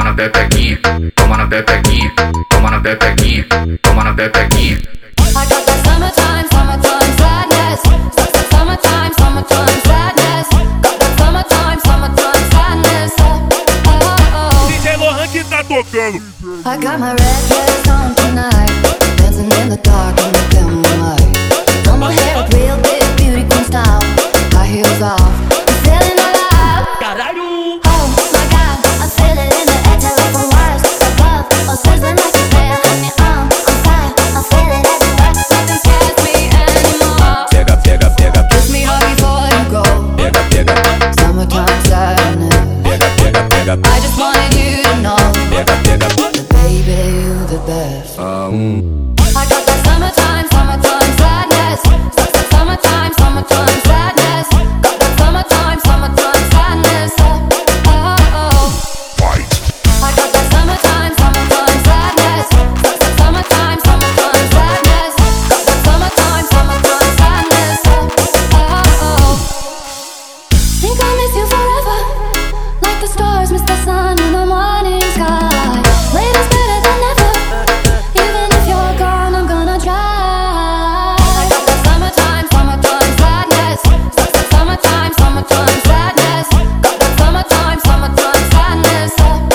na pepequinha, toma na pepequinha, toma na pepequinha, toma na pepequinha. I got that summertime sadness. Summertime sadness. Got that summertime sadness. Oh. DJ Lohan que tá tocando. I got my red dress on tonight, dancing in the dark in the dim light. Done my hair up real big, beauty queen style, high heels off, I'm feeling alive. Caralho! Oh my God, I feel it in the air, telephone wires above, or sizzling like a flare. I'm fire, I feel it everywhere. Nothing scares me anymore. Pega, pega, pega, Kiss me hard before you go. pega, pega, Summertime sadness. pega, pega, pega, I just wanted you to know pega, pega. that baby, you the best. I got that summertime sadness. Summertime sadness. Got that summertime sadness. Oh. Fight. I got that summertime sadness. Summertime sadness. Got that summertime sadness. Oh. Think I'll miss you forever, like the stars miss the sun in the morning sky. Later's better than never. Even if you're gone, I'm gonna try. I got that summertime sadness. Summertime sadness. Got that summertime sadness.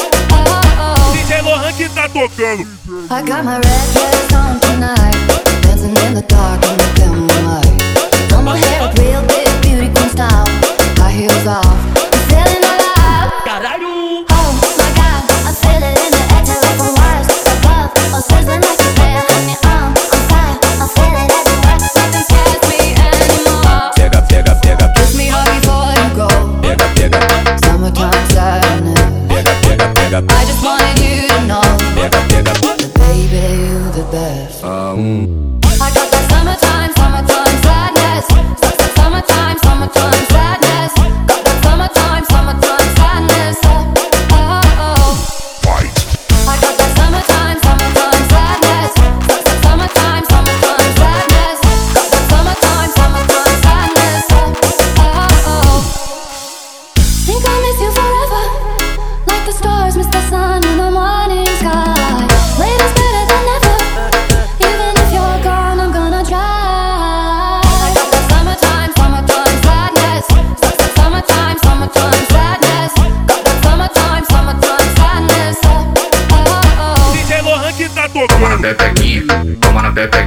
Oh. DJ Lohan que tá tocando. I got my red dress on tonight, dancing in the dark in the dim light. Done my hair up real big, beauty queen style, high heels off, I'm feeling alive. Caralho! Oh my God, I feel it in the air, telephone wires above, or sizzling like a flare. I'm fire, I feel it everywhere. Nothing scares me anymore. Pega, pega, pega, Kiss me hard before you go. pega, pega, Summertime sadness. pega, pega, pega, I just wanted you to know pega, pega. that baby, you the best. I got that summertime sadness. Summertime sadness. Got that summertime sadness. Oh. Fight. I got that summertime sadness. Summertime sadness. Got that summertime sadness. Oh. Think I'll miss you forever, like the stars miss the sun in the morning sky. Later's better than ever. Even if you're gone, I'm gonna try. I got that summertime sadness. Summertime sadness. Got that summertime sadness. Oh. DJ Lohan que tá Toma na tocando. pepequinha, toma na pepequinha.